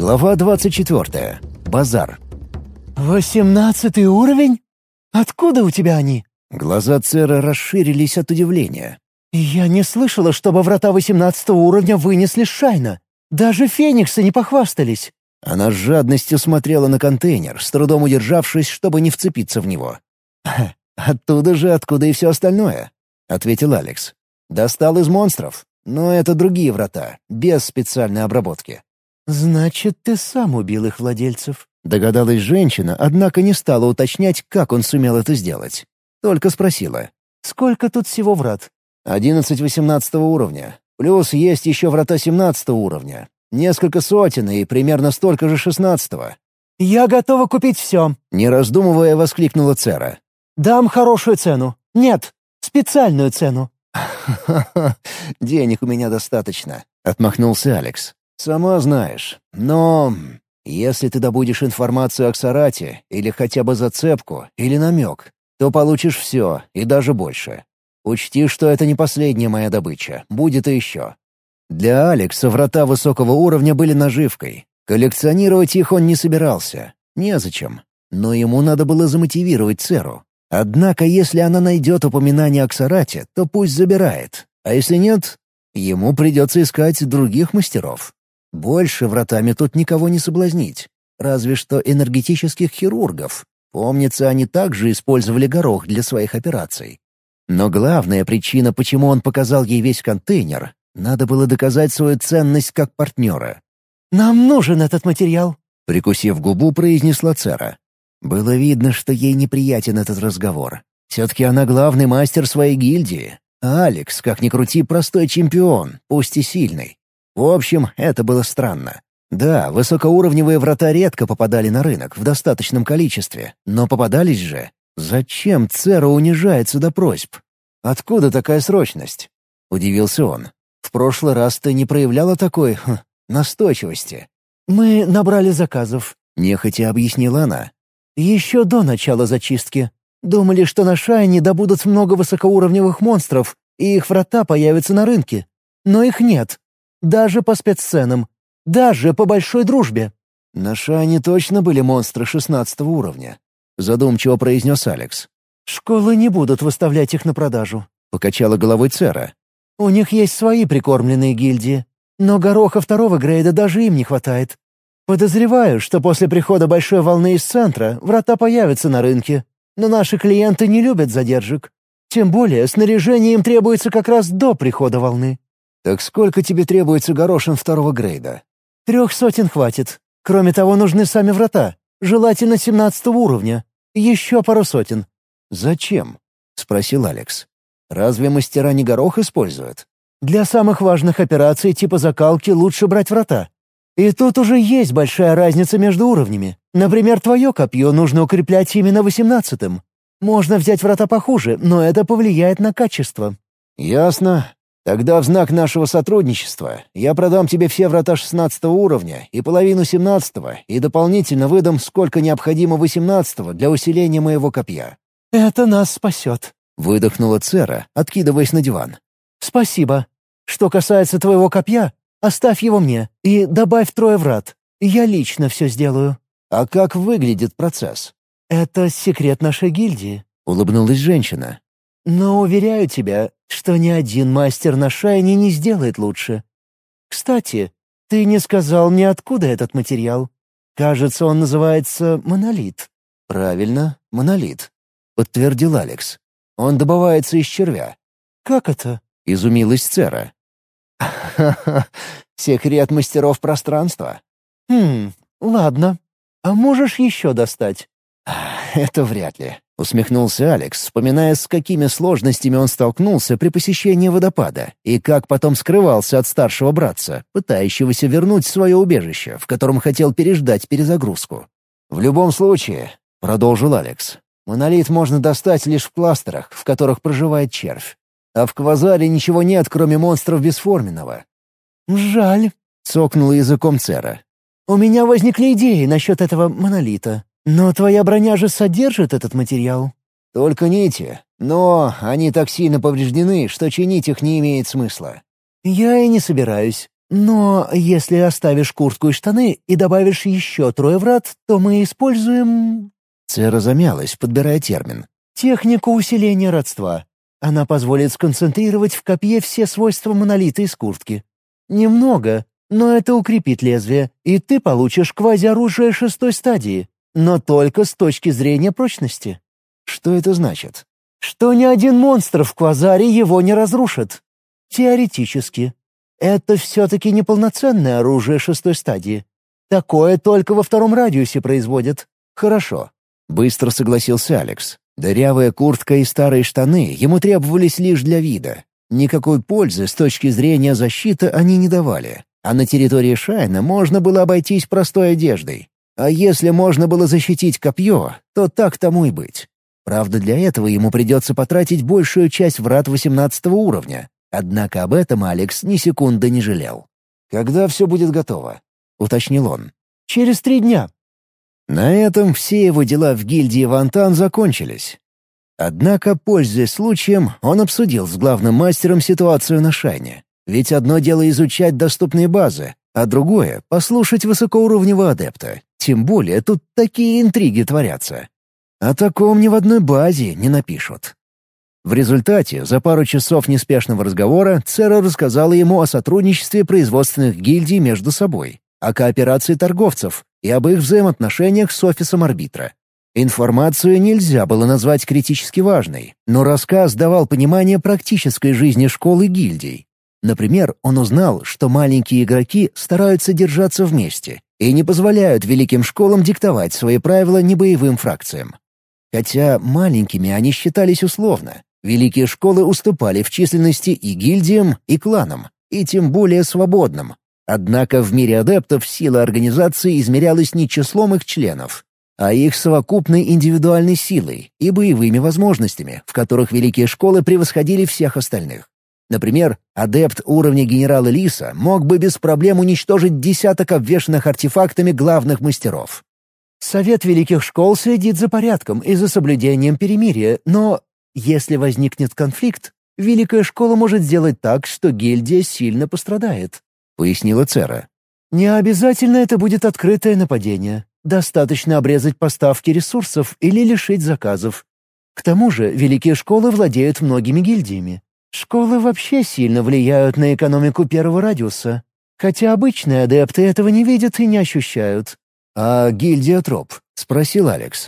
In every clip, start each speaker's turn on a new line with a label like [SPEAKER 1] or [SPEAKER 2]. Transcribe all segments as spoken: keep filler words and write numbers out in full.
[SPEAKER 1] Глава двадцать четвёртая. Базар.
[SPEAKER 2] «Восемнадцатый уровень? Откуда у тебя они?»
[SPEAKER 1] Глаза Цера расширились от удивления.
[SPEAKER 2] «Я не слышала, чтобы врата восемнадцатого уровня вынесли с Шайна. Даже фениксы не похвастались».
[SPEAKER 1] Она с жадностью смотрела на контейнер, с трудом удержавшись, чтобы не вцепиться в него. «Оттуда же, откуда и все остальное», — ответил Алекс. «Достал из монстров, но это другие врата, без специальной обработки».
[SPEAKER 2] «Значит, ты сам убил их владельцев?»
[SPEAKER 1] — догадалась женщина, однако не стала уточнять, как он сумел это сделать. Только спросила.
[SPEAKER 2] «Сколько тут всего врат?»
[SPEAKER 1] «Одиннадцать восемнадцатого уровня. Плюс есть еще врата семнадцатого уровня. Несколько сотен и примерно столько же шестнадцатого».
[SPEAKER 2] «Я готова купить все»,
[SPEAKER 1] — не раздумывая воскликнула Цера.
[SPEAKER 2] «Дам хорошую цену. Нет, специальную цену».
[SPEAKER 1] «Ха-ха-ха, денег у меня достаточно», — отмахнулся Алекс. «Сама знаешь. Но если ты добудешь информацию о Ксарате, или хотя бы зацепку, или намек, то получишь все, и даже больше. Учти, что это не последняя моя добыча, будет и еще». Для Алекса врата высокого уровня были наживкой. Коллекционировать их он не собирался. Незачем. Но ему надо было замотивировать Церу. Однако, если она найдет упоминание о Ксарате, то пусть забирает. А если нет, ему придется искать других мастеров. Больше вратами тут никого не соблазнить. Разве что энергетических хирургов. Помнится, они также использовали горох для своих операций. Но главная причина, почему он показал ей весь контейнер, надо было доказать свою ценность как партнера.
[SPEAKER 2] «Нам нужен этот материал»,
[SPEAKER 1] — прикусив губу, произнесла Цера. Было видно, что ей неприятен этот разговор. Все-таки она главный мастер своей гильдии. А Алекс, как ни крути, простой чемпион, пусть и сильный. В общем, это было странно. Да, высокоуровневые врата редко попадали на рынок в достаточном количестве, но попадались же. Зачем Цера унижается до просьб? «Откуда такая срочность?» — удивился он. «В прошлый раз ты не проявляла такой хм, настойчивости».
[SPEAKER 2] «Мы набрали заказов»,
[SPEAKER 1] — нехотя объяснила она.
[SPEAKER 2] «Еще до начала зачистки. Думали, что на Шайне добудут много высокоуровневых монстров, и их врата появятся на рынке. Но их нет. Даже по спецценам. Даже по большой дружбе».
[SPEAKER 1] «На Шайне точно были монстры шестнадцатого уровня», — задумчиво произнес Алекс.
[SPEAKER 2] «Школы не будут выставлять их на продажу»,
[SPEAKER 1] — покачала головой Цера.
[SPEAKER 2] «У них есть свои прикормленные гильдии. Но гороха второго грейда даже им не хватает. Подозреваю, что после прихода большой волны из центра врата появятся на рынке. Но наши клиенты не любят задержек. Тем более снаряжение им требуется как раз до прихода волны».
[SPEAKER 1] «Так сколько тебе требуется горошин второго грейда?»
[SPEAKER 2] «Трех сотен хватит. Кроме того, нужны сами врата. Желательно семнадцатого уровня. Еще пару сотен».
[SPEAKER 1] «Зачем?» — спросил Алекс. «Разве мастера не горох используют?»
[SPEAKER 2] «Для самых важных операций типа закалки лучше брать врата. И тут уже есть большая разница между уровнями. Например, твое копье нужно укреплять именно восемнадцатым. Можно взять врата похуже, но это повлияет на качество».
[SPEAKER 1] «Ясно. Тогда в знак нашего сотрудничества я продам тебе все врата шестнадцатого уровня и половину семнадцатого, и дополнительно выдам сколько необходимо восемнадцатого для усиления моего копья».
[SPEAKER 2] «Это нас спасет»,
[SPEAKER 1] — выдохнула Цера, откидываясь на диван.
[SPEAKER 2] «Спасибо. Что касается твоего копья, оставь его мне и добавь трое врат. Я лично все сделаю».
[SPEAKER 1] «А как выглядит процесс?»
[SPEAKER 2] «Это секрет нашей гильдии»,
[SPEAKER 1] — улыбнулась женщина.
[SPEAKER 2] «Но уверяю тебя, что ни один мастер на Шайне не сделает лучше. Кстати, ты не сказал мне, откуда этот материал. Кажется, он называется монолит».
[SPEAKER 1] «Правильно, монолит», — подтвердил Алекс. «Он добывается из червя».
[SPEAKER 2] «Как это?»
[SPEAKER 1] — изумилась Цера. «Ха-ха, секрет мастеров пространства».
[SPEAKER 2] «Хм, ладно. А можешь еще достать?»
[SPEAKER 1] «Это вряд ли», — усмехнулся Алекс, вспоминая, с какими сложностями он столкнулся при посещении водопада и как потом скрывался от старшего братца, пытающегося вернуть свое убежище, в котором хотел переждать перезагрузку. «В любом случае», — продолжил Алекс, — «монолит можно достать лишь в кластерах, в которых проживает червь. А в квазаре ничего нет, кроме монстров бесформенного».
[SPEAKER 2] «Жаль»,
[SPEAKER 1] — цокнула языком Цера.
[SPEAKER 2] «У меня возникли идеи насчет этого монолита. Но твоя броня же содержит этот материал».
[SPEAKER 1] «Только нити. Но они так сильно повреждены, что чинить их не имеет смысла».
[SPEAKER 2] «Я и не собираюсь. Но если оставишь куртку и штаны и добавишь еще трое врат, то мы используем...»
[SPEAKER 1] Цера замялась, подбирая термин.
[SPEAKER 2] «Технику усиления родства. Она позволит сконцентрировать в копье все свойства монолита из куртки. Немного, но это укрепит лезвие, и ты получишь квазиоружие шестой стадии, но только с точки зрения прочности».
[SPEAKER 1] «Что это значит?»
[SPEAKER 2] «Что ни один монстр в квазаре его не разрушит. Теоретически. Это все-таки неполноценное оружие шестой стадии. Такое только во втором радиусе производят».
[SPEAKER 1] «Хорошо», — быстро согласился Алекс. Дырявая куртка и старые штаны ему требовались лишь для вида. Никакой пользы с точки зрения защиты они не давали. А на территории Шайна можно было обойтись простой одеждой. А если можно было защитить копье, то так тому и быть. Правда, для этого ему придется потратить большую часть врат восемнадцатого уровня. Однако об этом Алекс ни секунды не жалел. «Когда все будет готово?» — уточнил он.
[SPEAKER 2] «Через три дня».
[SPEAKER 1] На этом все его дела в гильдии Вантан закончились. Однако, пользуясь случаем, он обсудил с главным мастером ситуацию на Шайне. Ведь одно дело изучать доступные базы, а другое — послушать высокоуровневого адепта. Тем более тут такие интриги творятся. О таком ни в одной базе не напишут. В результате, за пару часов неспешного разговора, Цера рассказала ему о сотрудничестве производственных гильдий между собой, о кооперации торговцев и об их взаимоотношениях с офисом арбитра. Информацию нельзя было назвать критически важной, но рассказ давал понимание практической жизни школы гильдий. Например, он узнал, что маленькие игроки стараются держаться вместе и не позволяют великим школам диктовать свои правила небоевым фракциям. Хотя маленькими они считались условно, великие школы уступали в численности и гильдиям, и кланам, и тем более свободным. Однако в мире адептов сила организации измерялась не числом их членов, а их совокупной индивидуальной силой и боевыми возможностями, в которых великие школы превосходили всех остальных. Например, адепт уровня генерала Лиса мог бы без проблем уничтожить десяток обвешанных артефактами главных мастеров.
[SPEAKER 2] «Совет великих школ следит за порядком и за соблюдением перемирия, но если возникнет конфликт, великая школа может сделать так, что гильдия сильно пострадает», — пояснила Цера. «Не обязательно это будет открытое нападение. Достаточно обрезать поставки ресурсов или лишить заказов. К тому же великие школы владеют многими гильдиями. Школы вообще сильно влияют на экономику первого радиуса, хотя обычные адепты этого не видят и не ощущают».
[SPEAKER 1] «А гильдия Троп?» — спросил Алекс.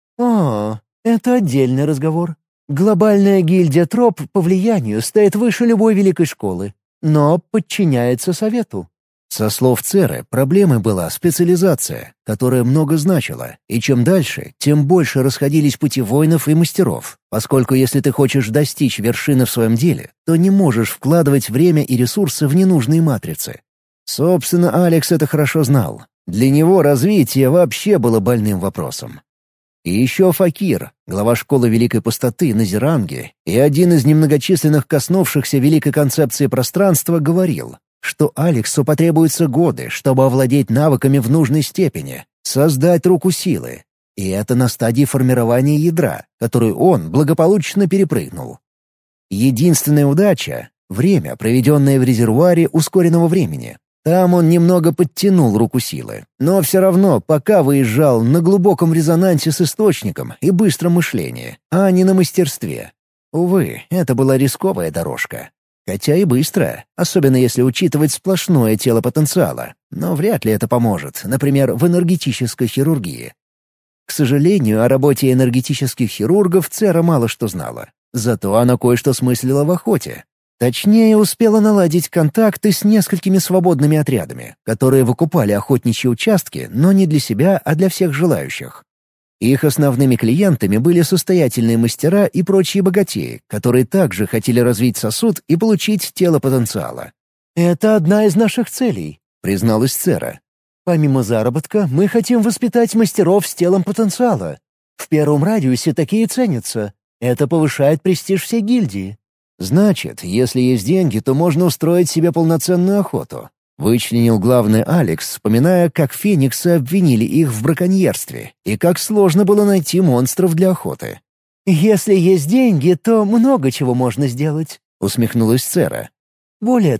[SPEAKER 2] «О, это отдельный разговор. Глобальная гильдия Троп по влиянию стоит выше любой великой школы, но подчиняется совету».
[SPEAKER 1] Со слов Церы, проблемой была специализация, которая много значила, и чем дальше, тем больше расходились пути воинов и мастеров, поскольку если ты хочешь достичь вершины в своем деле, то не можешь вкладывать время и ресурсы в ненужные матрицы. Собственно, Алекс это хорошо знал. Для него развитие вообще было больным вопросом. И еще Факир, глава школы Великой Пустоты на Зеранге, и один из немногочисленных коснувшихся великой концепции пространства, говорил, что Алексу потребуются годы, чтобы овладеть навыками в нужной степени, создать руку силы. И это на стадии формирования ядра, которую он благополучно перепрыгнул. Единственная удача — время, проведенное в резервуаре ускоренного времени. Там он немного подтянул руку силы, но все равно пока выезжал на глубоком резонансе с источником и быстром мышлении, а не на мастерстве. Увы, это была рисковая дорожка. Хотя и быстрая, особенно если учитывать сплошное тело потенциала, но вряд ли это поможет, например, в энергетической хирургии. К сожалению, о работе энергетических хирургов Цера мало что знала, зато она кое-что смыслила в охоте. Точнее, успела наладить контакты с несколькими свободными отрядами, которые выкупали охотничьи участки, но не для себя, а для всех желающих. Их основными клиентами были состоятельные мастера и прочие богатеи, которые также хотели развить сосуд и получить тело потенциала.
[SPEAKER 2] «Это одна из наших целей», — призналась Цера. «Помимо заработка, мы хотим воспитать мастеров с телом потенциала. В первом радиусе такие ценятся. Это повышает престиж всей гильдии».
[SPEAKER 1] «Значит, если есть деньги, то можно устроить себе полноценную охоту», — вычленил главный Алекс, вспоминая, как фениксы обвинили их в браконьерстве и как сложно было найти монстров для охоты.
[SPEAKER 2] «Если есть деньги, то много чего можно сделать», —
[SPEAKER 1] усмехнулась Цера.
[SPEAKER 2] «Более того,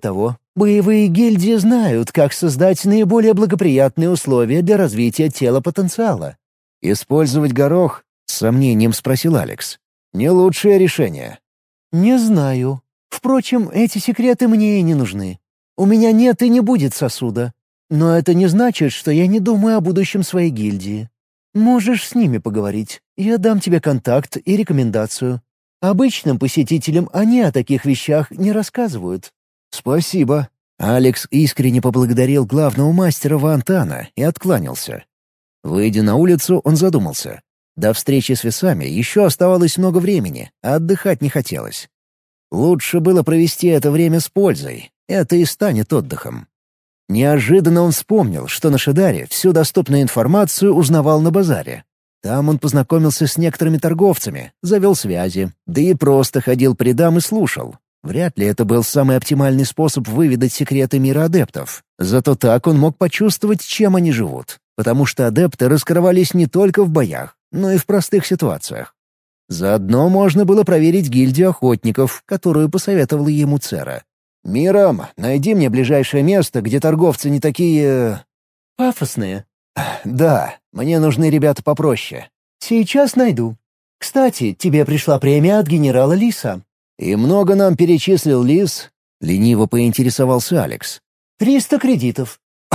[SPEAKER 2] Боевые гильдии знают, как создать наиболее благоприятные условия для развития тела потенциала.
[SPEAKER 1] «Использовать горох?» — с сомнением спросил Алекс. «Не лучшее решение».
[SPEAKER 2] «Не знаю. Впрочем, эти секреты мне и не нужны. У меня нет и не будет сосуда. Но это не значит, что я не думаю о будущем своей гильдии. Можешь с ними поговорить. Я дам тебе контакт и рекомендацию. Обычным посетителям они о таких вещах не рассказывают».
[SPEAKER 1] «Спасибо». Алекс искренне поблагодарил главного мастера Вантана и откланялся. Выйдя на улицу, он задумался. До встречи с весами еще оставалось много времени, а отдыхать не хотелось. Лучше было провести это время с пользой. Это и станет отдыхом. Неожиданно он вспомнил, что на Шидаре всю доступную информацию узнавал на базаре. Там он познакомился с некоторыми торговцами, завел связи, да и просто ходил по рядам и слушал. Вряд ли это был самый оптимальный способ выведать секреты мира адептов. Зато так он мог почувствовать, чем они живут. Потому что адепты раскрывались не только в боях, но и в простых ситуациях. Заодно можно было проверить гильдию охотников, которую посоветовала ему Цера. «Мирам, найди мне ближайшее место, где торговцы не такие...
[SPEAKER 2] «Пафосные?»
[SPEAKER 1] «Да, мне нужны ребята попроще».
[SPEAKER 2] «Сейчас найду. Кстати, тебе пришла премия от генерала Лиса».
[SPEAKER 1] «И много нам перечислил Лис?» — лениво поинтересовался Алекс.
[SPEAKER 2] «Триста кредитов».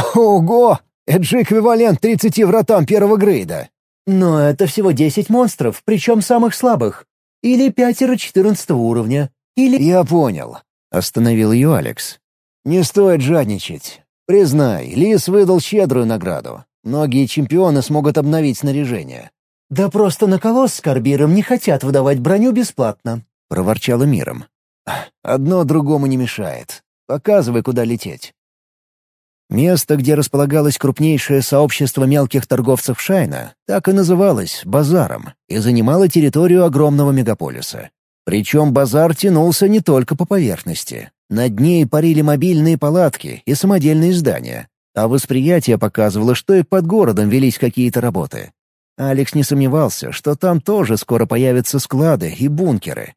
[SPEAKER 1] «Ого! Это же эквивалент тридцати вратам первого грейда».
[SPEAKER 2] «Но это всего десять монстров, причем самых слабых. Или пятеро четырнадцатого уровня. Или...»
[SPEAKER 1] «Я понял», — остановил ее Алекс. «Не стоит жадничать. Признай, Лис выдал щедрую награду. Многие чемпионы смогут обновить снаряжение».
[SPEAKER 2] «Да просто на колосс с карбиром не хотят выдавать броню бесплатно»,
[SPEAKER 1] — проворчала Миром. «Одно другому не мешает. Показывай, куда лететь». Место, где располагалось крупнейшее сообщество мелких торговцев Шайна, так и называлось «базаром» и занимало территорию огромного мегаполиса. Причем базар тянулся не только по поверхности. Над ней парили мобильные палатки и самодельные здания, а восприятие показывало, что и под городом велись какие-то работы. Алекс не сомневался, что там тоже скоро появятся склады и бункеры.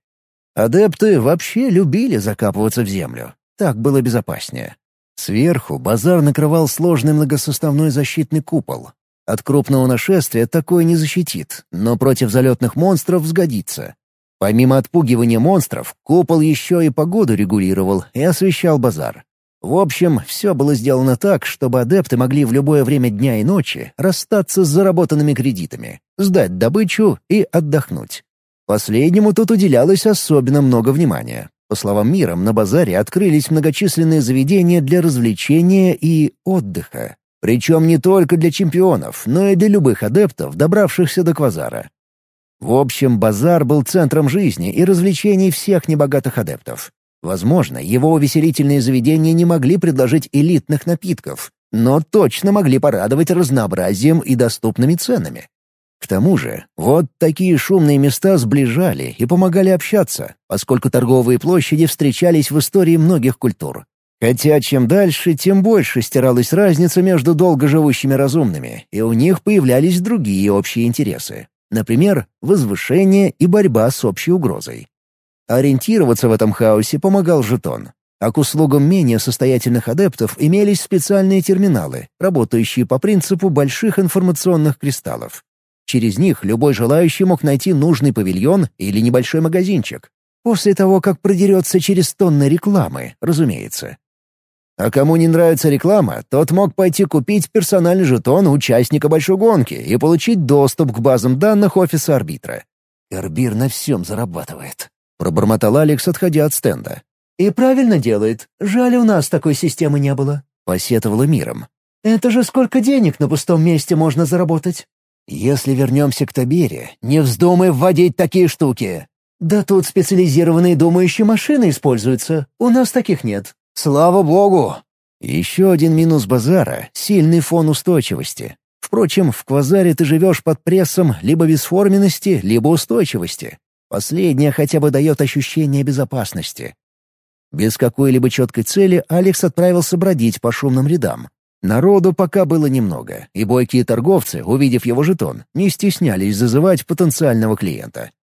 [SPEAKER 1] Адепты вообще любили закапываться в землю. Так было безопаснее. Сверху базар накрывал сложный многосоставной защитный купол. От крупного нашествия такое не защитит, но против залетных монстров сгодится. Помимо отпугивания монстров, купол еще и погоду регулировал и освещал базар. В общем, все было сделано так, чтобы адепты могли в любое время дня и ночи расстаться с заработанными кредитами, сдать добычу и отдохнуть. Последнему тут уделялось особенно много внимания. По словам Мирам, на базаре открылись многочисленные заведения для развлечения и отдыха. Причем не только для чемпионов, но и для любых адептов, добравшихся до квазара. В общем, базар был центром жизни и развлечений всех небогатых адептов. Возможно, его увеселительные заведения не могли предложить элитных напитков, но точно могли порадовать разнообразием и доступными ценами. К тому же, вот такие шумные места сближали и помогали общаться, поскольку торговые площади встречались в истории многих культур. Хотя чем дальше, тем больше стиралась разница между долгоживущими разумными, и у них появлялись другие общие интересы. Например, возвышение и борьба с общей угрозой. Ориентироваться в этом хаосе помогал жетон. А к услугам менее состоятельных адептов имелись специальные терминалы, работающие по принципу больших информационных кристаллов. Через них любой желающий мог найти нужный павильон или небольшой магазинчик. После того, как продерется через тонны рекламы, разумеется. А кому не нравится реклама, тот мог пойти купить персональный жетон участника большой гонки и получить доступ к базам данных офиса арбитра. «Карбир на всем зарабатывает», — пробормотал Алекс, отходя от стенда.
[SPEAKER 2] «И правильно делает. Жаль, у нас такой системы не было»,
[SPEAKER 1] — посетовала Миром.
[SPEAKER 2] «Это же сколько денег на пустом месте можно заработать?»
[SPEAKER 1] «Если вернемся к Табере, не вздумай вводить такие штуки!»
[SPEAKER 2] «Да тут специализированные думающие машины используются. У нас таких нет».
[SPEAKER 1] «Слава богу!» Еще один минус базара — сильный фон устойчивости. Впрочем, в квазаре ты живешь под прессом либо бесформенности, либо устойчивости. Последнее хотя бы дает ощущение безопасности. Без какой-либо четкой цели Алекс отправился бродить по шумным рядам. Народу пока было немного, и бойкие торговцы, увидев его жетон, не стеснялись зазывать потенциального клиента.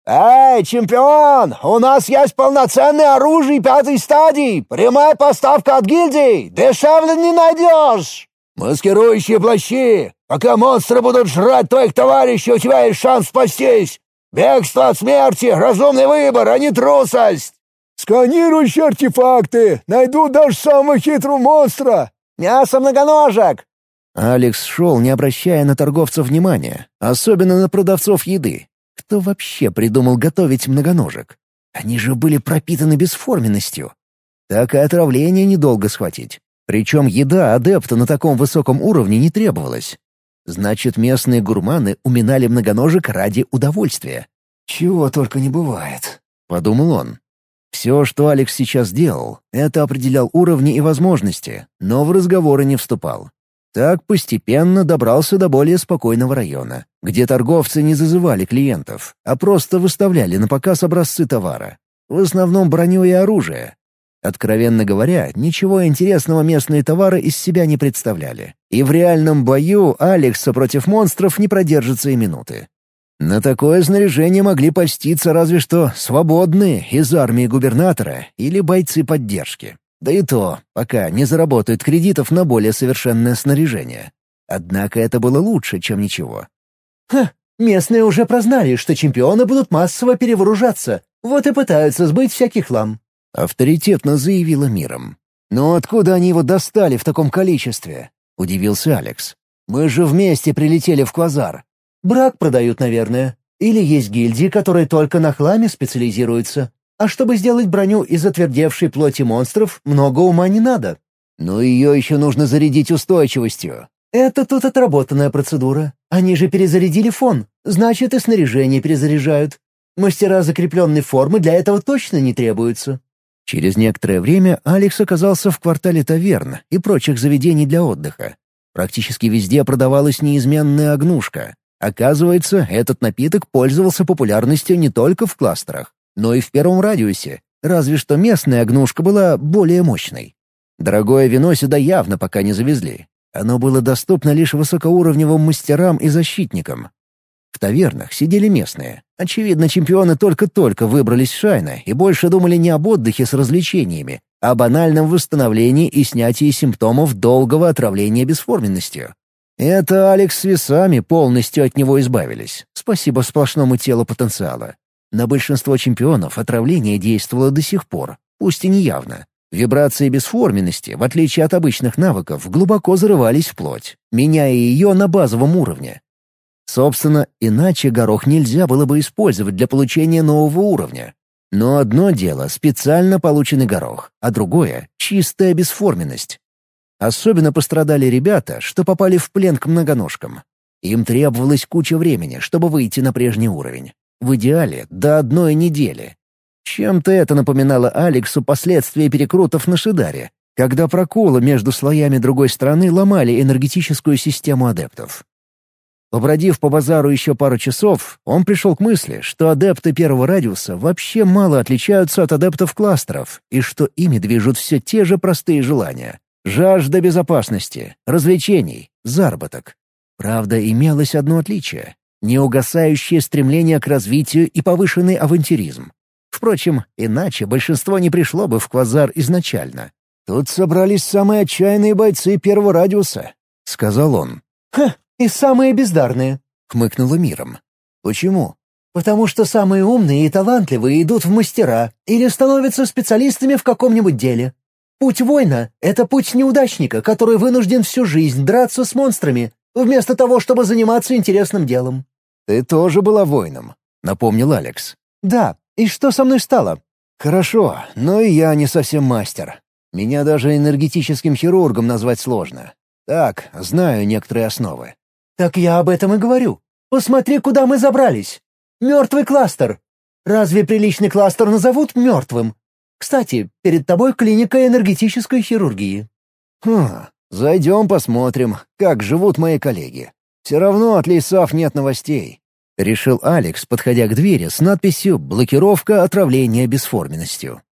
[SPEAKER 1] «Эй, чемпион! У нас есть полноценное оружие пятой стадии! Прямая поставка от гильдии! Дешевле не найдешь!» «Маскирующие плащи! Пока монстры будут жрать твоих товарищей, у тебя есть шанс спастись! Бегство от смерти — разумный выбор, а не трусость!» «Сканирующие артефакты! Найду даже самого хитрого монстра!» «Мясо многоножек!» Алекс шел, не обращая на торговцев внимания, особенно на продавцов еды. Кто вообще придумал готовить многоножек? Они же были пропитаны бесформенностью. Так и отравление недолго схватить. Причем еда адепта на таком высоком уровне не требовалась. Значит, местные гурманы уминали многоножек ради удовольствия. «Чего только не бывает», — подумал он. Все, что Алекс сейчас делал, это определял уровни и возможности, но в разговоры не вступал. Так постепенно добрался до более спокойного района, где торговцы не зазывали клиентов, а просто выставляли на показ образцы товара. В основном броню и оружие. Откровенно говоря, ничего интересного местные товары из себя не представляли. И в реальном бою Алекса против монстров не продержится и минуты. На такое снаряжение могли польститься разве что свободные из армии губернатора или бойцы поддержки. Да и то, пока не заработают кредитов на более совершенное снаряжение. Однако это было лучше, чем ничего.
[SPEAKER 2] «Ха, местные уже прознали, что чемпионы будут массово перевооружаться, вот и пытаются сбыть всякий хлам»,
[SPEAKER 1] — авторитетно заявила Миром. «Но откуда они его достали в таком количестве?» — удивился Алекс. «Мы же вместе прилетели в Квазар».
[SPEAKER 2] «Брак продают, наверное. Или есть гильдии, которые только на хламе специализируются. А чтобы сделать броню из отвердевшей плоти монстров, много ума не надо».
[SPEAKER 1] «Но ее еще нужно зарядить устойчивостью».
[SPEAKER 2] «Это тут отработанная процедура. Они же перезарядили фон, значит и снаряжение перезаряжают. Мастера закрепленной формы для этого точно не требуются».
[SPEAKER 1] Через некоторое время Алекс оказался в квартале таверн и прочих заведений для отдыха. Практически везде продавалась неизменная огнушка. Оказывается, этот напиток пользовался популярностью не только в кластерах, но и в первом радиусе, разве что местная огнушка была более мощной. Дорогое вино сюда явно пока не завезли. Оно было доступно лишь высокоуровневым мастерам и защитникам. В тавернах сидели местные. Очевидно, чемпионы только-только выбрались с Шайна и больше думали не об отдыхе с развлечениями, а о банальном восстановлении и снятии симптомов долгого отравления бесформенностью. Это Алекс с весами полностью от него избавились, спасибо сплошному телу потенциала. На большинство чемпионов отравление действовало до сих пор, пусть и неявно. Вибрации бесформенности, в отличие от обычных навыков, глубоко зарывались в плоть, меняя ее на базовом уровне. Собственно, иначе горох нельзя было бы использовать для получения нового уровня. Но одно дело — специально полученный горох, а другое — чистая бесформенность. Особенно пострадали ребята, что попали в плен к многоножкам. Им требовалась куча времени, чтобы выйти на прежний уровень. В идеале — до одной недели. Чем-то это напоминало Алексу последствия перекрутов на Шидаре, когда проколы между слоями другой страны ломали энергетическую систему адептов. Побродив по базару еще пару часов, он пришел к мысли, что адепты первого радиуса вообще мало отличаются от адептов кластеров, и что ими движут все те же простые желания. Жажда безопасности, развлечений, заработок. Правда, имелось одно отличие — неугасающее стремление к развитию и повышенный авантюризм. Впрочем, иначе большинство не пришло бы в Квазар изначально. «Тут собрались самые отчаянные бойцы первого радиуса», — сказал он.
[SPEAKER 2] «Ха, и самые бездарные», —
[SPEAKER 1] хмыкнула Миром. «Почему?»
[SPEAKER 2] «Потому что самые умные и талантливые идут в мастера или становятся специалистами в каком-нибудь деле. Путь воина — это путь неудачника, который вынужден всю жизнь драться с монстрами, вместо того, чтобы заниматься интересным делом».
[SPEAKER 1] «Ты тоже была воином», — напомнил Алекс.
[SPEAKER 2] «Да, и что со мной стало?»
[SPEAKER 1] «Хорошо, но и я не совсем мастер. Меня даже энергетическим хирургом назвать сложно. Так, знаю некоторые основы».
[SPEAKER 2] «Так я об этом и говорю. Посмотри, куда мы забрались. Мертвый кластер. Разве приличный кластер назовут мертвым? Кстати, перед тобой клиника энергетической хирургии».
[SPEAKER 1] «Хм, зайдем посмотрим, как живут мои коллеги. Все равно от лейсов нет новостей», — решил Алекс, подходя к двери с надписью «Блокировка отравления бесформенностью».